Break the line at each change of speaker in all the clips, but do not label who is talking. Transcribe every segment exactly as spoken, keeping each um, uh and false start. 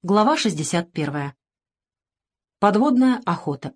Глава шестьдесят первая. Подводная охота.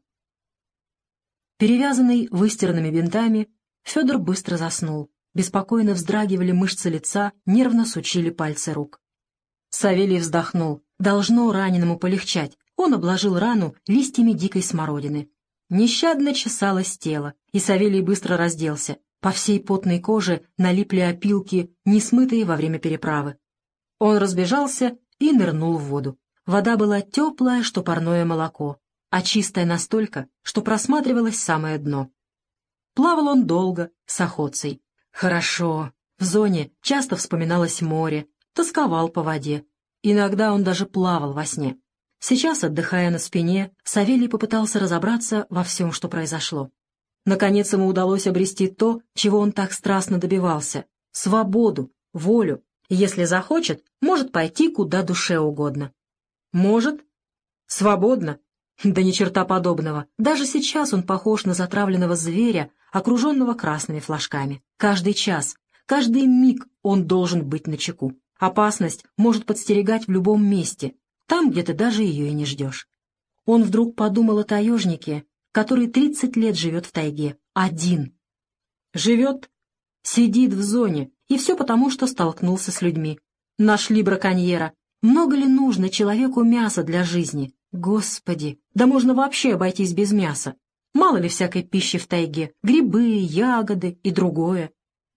Перевязанный выстиранными бинтами, Федор быстро заснул. Беспокойно вздрагивали мышцы лица, нервно сучили пальцы рук. Савелий вздохнул. Должно раненому полегчать. Он обложил рану листьями дикой смородины. Нещадно чесалось тело, и Савелий быстро разделся. По всей потной коже налипли опилки, не смытые во время переправы. Он разбежался и нырнул в воду. Вода была теплая, что парное молоко, а чистая настолько, что просматривалось самое дно. Плавал он долго, с охотцей. Хорошо. В зоне часто вспоминалось море, тосковал по воде. Иногда он даже плавал во сне. Сейчас, отдыхая на спине, Савелий попытался разобраться во всем, что произошло. Наконец ему удалось обрести то, чего он так страстно добивался — свободу, волю. Если захочет, может пойти куда душе угодно. Может? Свободно? Да ни черта подобного. Даже сейчас он похож на затравленного зверя, окруженного красными флажками. Каждый час, каждый миг он должен быть начеку. Опасность может подстерегать в любом месте, там, где ты даже ее и не ждешь. Он вдруг подумал о таежнике, который тридцать лет живет в тайге, один. Живет, сидит в зоне, и все потому, что столкнулся с людьми. Нашли браконьера. Много ли нужно человеку мяса для жизни? Господи, да можно вообще обойтись без мяса. Мало ли всякой пищи в тайге, грибы, ягоды и другое.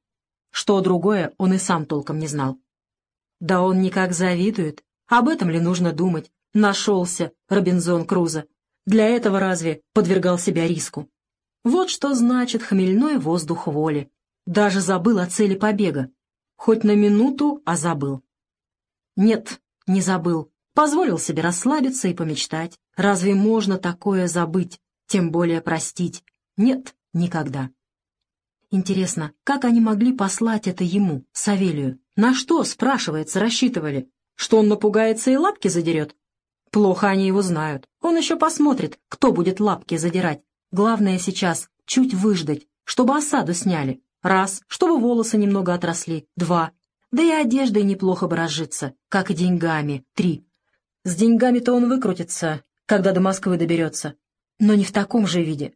Что другое, он и сам толком не знал. Да он никак завидует. Об этом ли нужно думать? Нашелся Робинзон Крузо. Для этого разве подвергал себя риску? Вот что значит хмельной воздух воли. Даже забыл о цели побега. Хоть на минуту, а забыл. Нет, не забыл. Позволил себе расслабиться и помечтать. Разве можно такое забыть, тем более простить? Нет, никогда. Интересно, как они могли послать это ему, Савелию? На что, спрашивается, рассчитывали? Что он напугается и лапки задерет? Плохо они его знают. Он еще посмотрит, кто будет лапки задирать. Главное сейчас чуть выждать, чтобы осаду сняли. Раз, чтобы волосы немного отросли. Два. Да и одеждой неплохо бы разжиться, как и деньгами. Три. С деньгами-то он выкрутится, когда до Москвы доберется. Но не в таком же виде.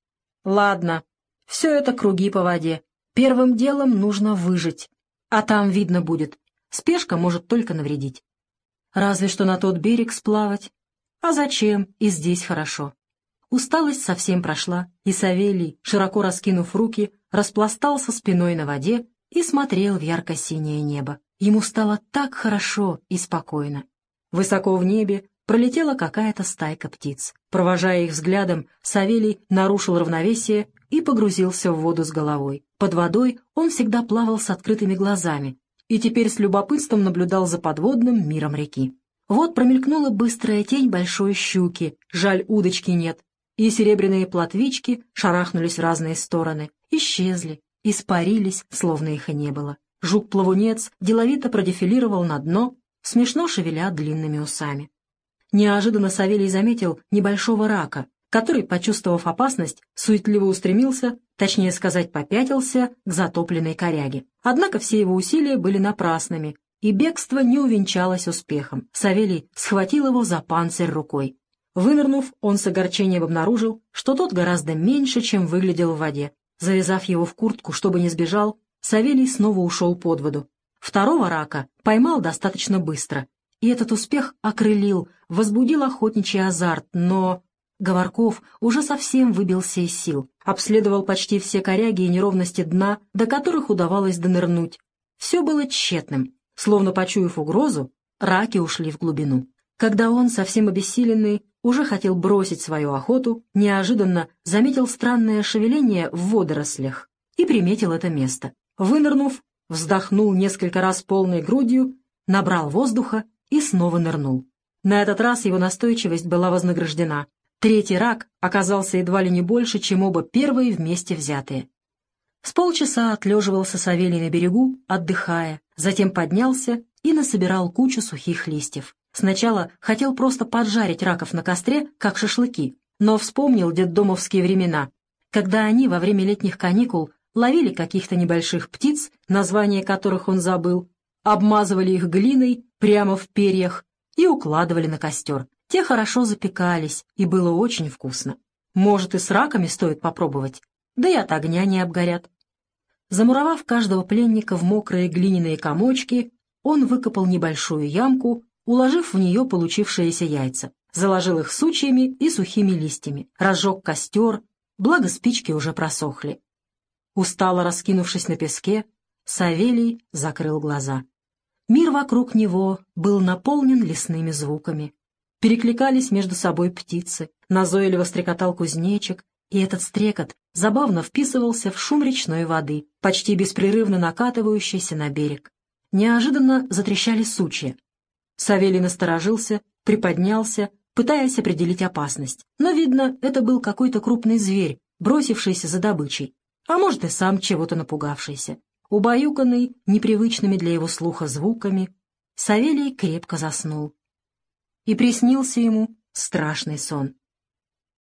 Ладно, все это круги по воде. Первым делом нужно выжить. А там видно будет. Спешка может только навредить. Разве что на тот берег сплавать. А зачем? И здесь хорошо. Усталость совсем прошла, и Савелий, широко раскинув руки, распластался спиной на воде и смотрел в ярко-синее небо. Ему стало так хорошо и спокойно. Высоко в небе пролетела какая-то стайка птиц. Провожая их взглядом, Савелий нарушил равновесие и погрузился в воду с головой. Под водой он всегда плавал с открытыми глазами и теперь с любопытством наблюдал за подводным миром реки. Вот промелькнула быстрая тень большой щуки, жаль, удочки нет, и серебряные плотвички шарахнулись в разные стороны, исчезли, испарились, словно их и не было. Жук-плавунец деловито продефилировал на дно, смешно шевеля длинными усами. Неожиданно Савелий заметил небольшого рака, который, почувствовав опасность, суетливо устремился, точнее сказать, попятился к затопленной коряге. Однако все его усилия были напрасными, и бегство не увенчалось успехом. Савелий схватил его за панцирь рукой. Вынырнув, он с огорчением обнаружил, что тот гораздо меньше, чем выглядел в воде. Завязав его в куртку, чтобы не сбежал, Савелий снова ушел под воду. Второго рака поймал достаточно быстро, и этот успех окрылил, возбудил охотничий азарт, но... Говорков уже совсем выбился из сил, обследовал почти все коряги и неровности дна, до которых удавалось донырнуть. Все было тщетным. Словно почуяв угрозу, раки ушли в глубину. Когда он, совсем обессиленный, уже хотел бросить свою охоту, неожиданно заметил странное шевеление в водорослях и приметил это место. Вынырнув, вздохнул несколько раз полной грудью, набрал воздуха и снова нырнул. На этот раз его настойчивость была вознаграждена. Третий рак оказался едва ли не больше, чем оба первые вместе взятые. С полчаса отлеживался Савелий на берегу, отдыхая, затем поднялся и насобирал кучу сухих листьев. Сначала хотел просто поджарить раков на костре, как шашлыки, но вспомнил детдомовские времена, когда они во время летних каникул ловили каких-то небольших птиц, названия которых он забыл, обмазывали их глиной прямо в перьях и укладывали на костер. Те хорошо запекались, и было очень вкусно. Может, и с раками стоит попробовать, да и от огня не обгорят. Замуровав каждого пленника в мокрые глиняные комочки, он выкопал небольшую ямку, уложив в нее получившиеся яйца, заложил их сучьями и сухими листьями, разжег костер, благо спички уже просохли. Устало раскинувшись на песке, Савелий закрыл глаза. Мир вокруг него был наполнен лесными звуками. Перекликались между собой птицы, назойливо стрекотал кузнечик, и этот стрекот забавно вписывался в шум речной воды, почти беспрерывно накатывающейся на берег. Неожиданно затрещали сучья. Савелий насторожился, приподнялся, пытаясь определить опасность. Но, видно, это был какой-то крупный зверь, бросившийся за добычей, а может и сам чего-то напугавшийся. Убаюканный непривычными для его слуха звуками, Савелий крепко заснул. И приснился ему страшный сон.